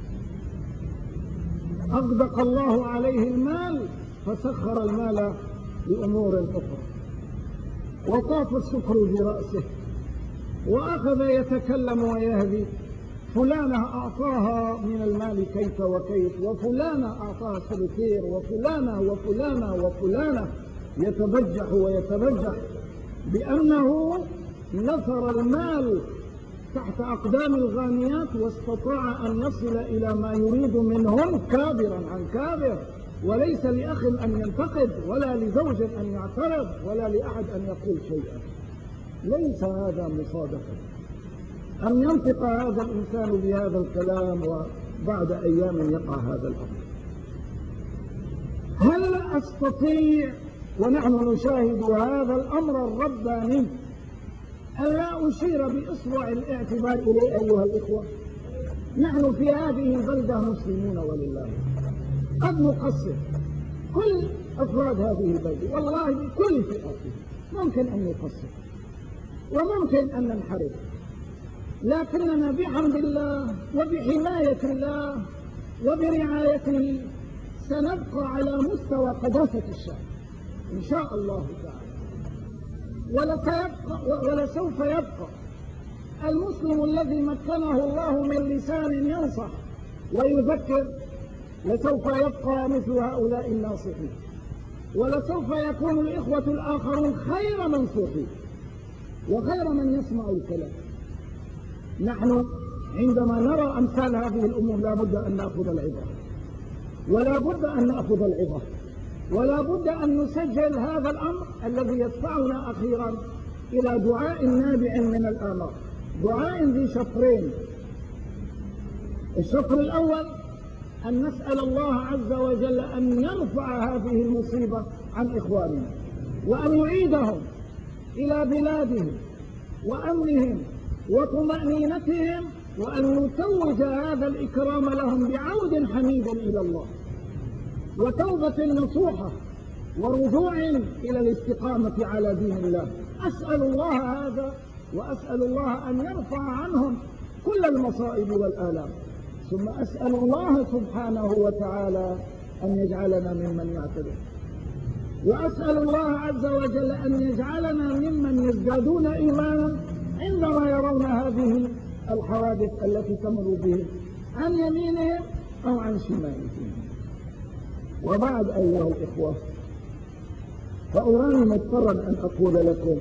أغدق الله عليه المال فسخر المال لأمور أخرى، وطاف السكر برأسه وأخذ يتكلم ويهدي: فلانة أعطاها من المال كيف وكيف، وفلانة أعطاها سلكير، وفلانة وفلانة وفلانة، يتبجح ويتبجح بأنه نثر المال تحت أقدام الغانيات واستطاع أن يصل إلى ما يريد منهم كابرا عن كابر. وليس لأخ أن ينتقد، ولا لزوج أن يعترض، ولا لأحد أن يقول شيئا. ليس هذا مصادفة أن ينطق هذا الإنسان بهذا الكلام وبعد أيام يقع هذا الأمر. هل أستطيع ونحن نشاهد هذا الأمر الرباني ألا أشير بإصبع الاعتبار إليه أيها الإخوة؟ نحن في هذه البلدة مسلمون ولله، قد نقصر كل أفراد هذه البلدة والله بكل فئاته، ممكن أن نقصر وممكن أن ننحرف، لكننا بحمد الله وبحماية الله وبرعايته سنبقى على مستوى قداسة الشعب إن شاء الله تعالى. ولسوف يبقى المسلم الذي مكنه الله من لسان ينصح ويذكر، لسوف يبقى مثل هؤلاء الناصحين، ولسوف يكون الإخوة الآخرون خير منصوحين وخير من يسمع الكلام. نحن عندما نرى أمثال هذه الأمور لا بد أن نأخذ العبرة، ولا بد أن نأخذ العبرة، ولا بد أن نسجل هذا الأمر الذي يدفعنا أخيرا إلى دعاء نابع من الآمال، دعاء ذي شطرين. الشطر الأول أن نسأل الله عز وجل أن يرفع هذه المصيبة عن إخواننا، وأن يعيدهم إلى بلادهم وأمنهم وطمأنينتهم، وأن يتوج هذا الإكرام لهم بعود حميد إلى الله وتوبة نصوحة ورجوع إلى الاستقامة على دين الله. أسأل الله هذا، وأسأل الله أن يرفع عنهم كل المصائب والآلام، ثم أسأل الله سبحانه وتعالى أن يجعلنا ممن يعتدل، وأسأل الله عز وجل أن يجعلنا ممن يزدادون إيمانا عندما يرون هذه الحوادث التي تمر بهم عن يمينهم أو عن شمالهم. وبعد أيها الإخوة، فأراني مضطرا أن أقول لكم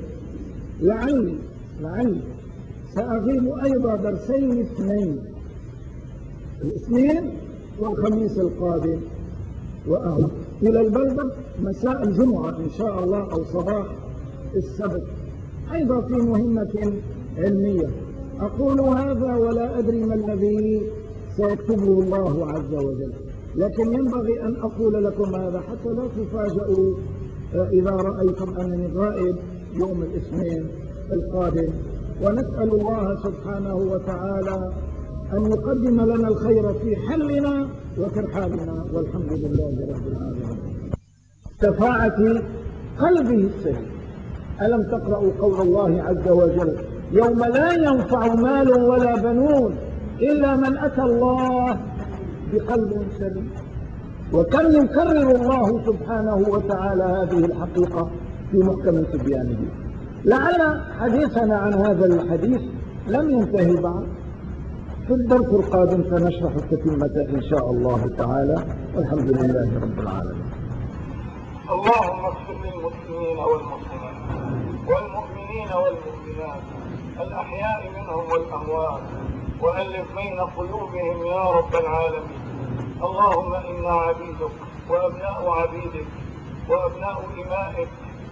لعلي سأغيب أيضا درسين اثنين، الاثنين والخميس القادم، وأعود إلى البلدة مساء الجمعة إن شاء الله أو صباح السبت، أيضا في مهمة علمية. أقول هذا ولا أدري ما الذي سيكتبه الله عز وجل، لكن ينبغي أن أقول لكم هذا حتى لا تفاجئوا إذا رأيتم أنني غائب يوم الاثنين القادم. ونسأل الله سبحانه وتعالى أن يقدم لنا الخير في حلنا وترحالنا، والحمد لله رب العالمين. شفاعة قلبه السليم. ألم تقرأوا قول الله عز وجل: يوم لا ينفع مال ولا بنون إلا من أتى الله بقلب سليم. وكم يكرر الله سبحانه وتعالى هذه الحقيقة في محكم تبيانه. لعل حديثنا عن هذا الحديث لم ينتهي بعد، في الدرس القادم سنشرح التتمة إن شاء الله تعالى. والحمد لله رب العالمين. اللهم اغفر للمسلمين والمسلمات والمؤمنين والمؤمنات الأحياء منهم والأموات، وألف بين قلوبهم يا رب العالمين. اللهم إنا عبيدك وأبناء عبيدك وأبناء إمائك،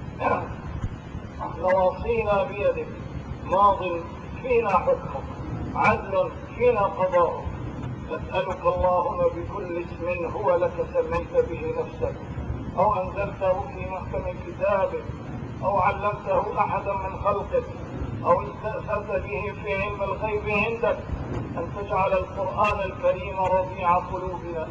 نواصينا بيدك، ماض فينا حكمك، عدل فينا قضاؤك. نسألك اللهم بكل اسم هو لك سميت به نفسك أو أنزلته في محكم كتابك أو علمته أحدا من خلقك أو استأثرت به في علم الغيب عندك، أن تجعل القرآن الكريم ربيع قلوبنا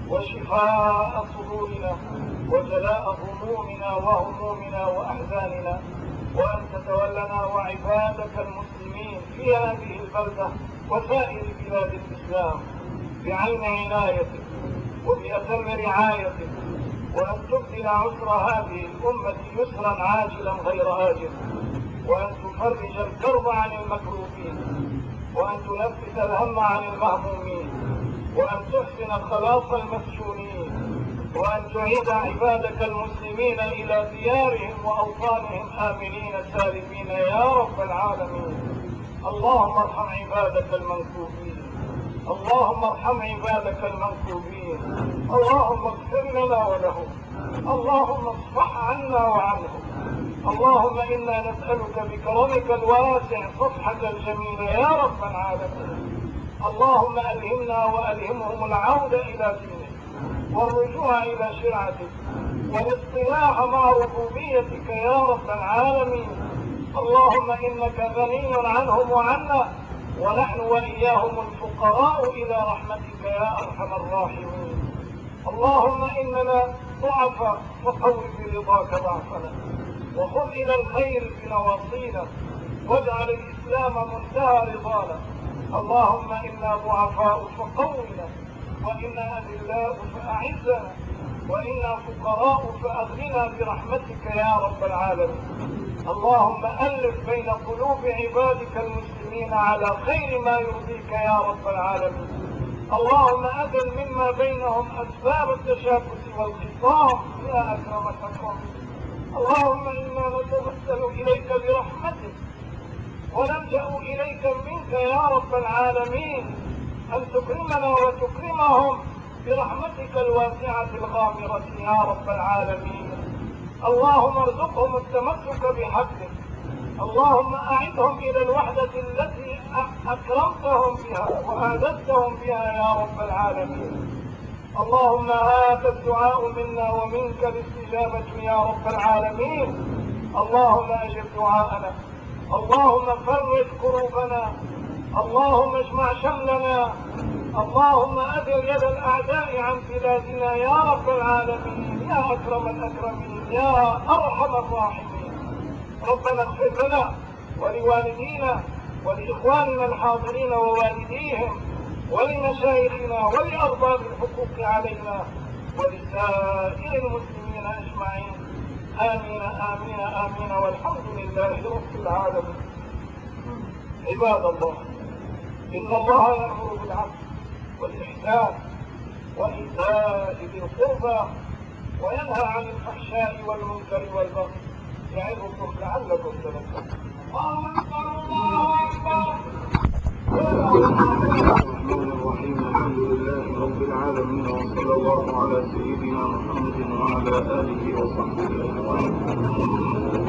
وشفاء صدورنا وجلاء همومنا وهمومنا وأحزاننا، وأن تتولنا وعبادك المسلمين في هذه البلدة وسائر بلاد الإسلام بعين عنايتك وبأتم رعايتك، وأن تبدل عسر هذه الأمة يسرا عاجلا غير آجل، وأن تفرج الكرب عن المكروبين، وأن تنفس الهم عن المهمومين، وأن تحسن خلاص المسجونين، وأن تعيد عبادك المسلمين إلى ديارهم وأوطانهم آمنين سالمين يا رب العالمين. اللهم ارحم عبادك المنكوبين، اللهم ارحم عبادك المنكوبين، اللهم اغفر لنا ولهم، اللهم اصفح عنا وعنهم. اللهم إنا نسألك بكرمك الواسع صفحة الجميل يا رب العالمين. اللهم ألهمنا وألهمهم العودة إلى دينك والرجوع إلى شرعتك والاصطلاح مع ربوبيتك يا رب العالمين. اللهم إنك غني عنهم وعنا، ونحن وإياهم الفقراء إلى رحمتك يا أرحم الراحمين. اللهم إننا ضعفاء فقوي برضاك ضعفنا، وخذ إلى الخير بنواصينا، واجعل الإسلام منتهى رضانا. اللهم إنا ضعفاء فقونا، وإنا أذلاء فأعزنا، وإنا فقراء فأغننا برحمتك يا رب العالمين. اللهم ألف بين قلوب عبادك المسلمين على خير ما يرضيك يا رب العالمين. اللهم أزل مما بينهم أسباب التشاكس والخصام يا أكرم الأكرمين. اللهم إنا نتوسل إليك برحمتك ونلجأ إليك منك يا رب العالمين أن تكرمنا وتكرمهم برحمتك الواسعة الغامرة يا رب العالمين. اللهم ارزقهم التمسك بحقك، اللهم أعدهم إلى الوحدة التي أكرمتهم بها وآدبتهم بها يا رب العالمين. اللهم هذا الدعاء منا ومنك الاستجابة يا رب العالمين. اللهم أجب دعاءنا، اللهم فرج كروبنا، اللهم اجمع شملنا، اللهم أذل يد الأعداء عن بلادنا يا رب العالمين يا أكرم الأكرمين يا أرحم الراحمين. ربنا اغفر لنا ولوالدينا ولإخواننا الحاضرين ووالديهم ولمشايخنا ولأرباب الحقوق علينا ولسائر المسلمين أجمعين. آمين آمين آمين، والحمد لله رب العالمين. عباد الله، إن الله يأمر بالعدل والإحسان وإيتاء ذي القربى وينهى عن الفحشاء والمنكر والبغي يعظكم لعلكم تذكرون. الله أكبر الله أكبر. الرحمن الرحيم، الحمد لله رب العالمين، وصلى الله على سيدنا محمد وعلى آله وصحبه أجمعين.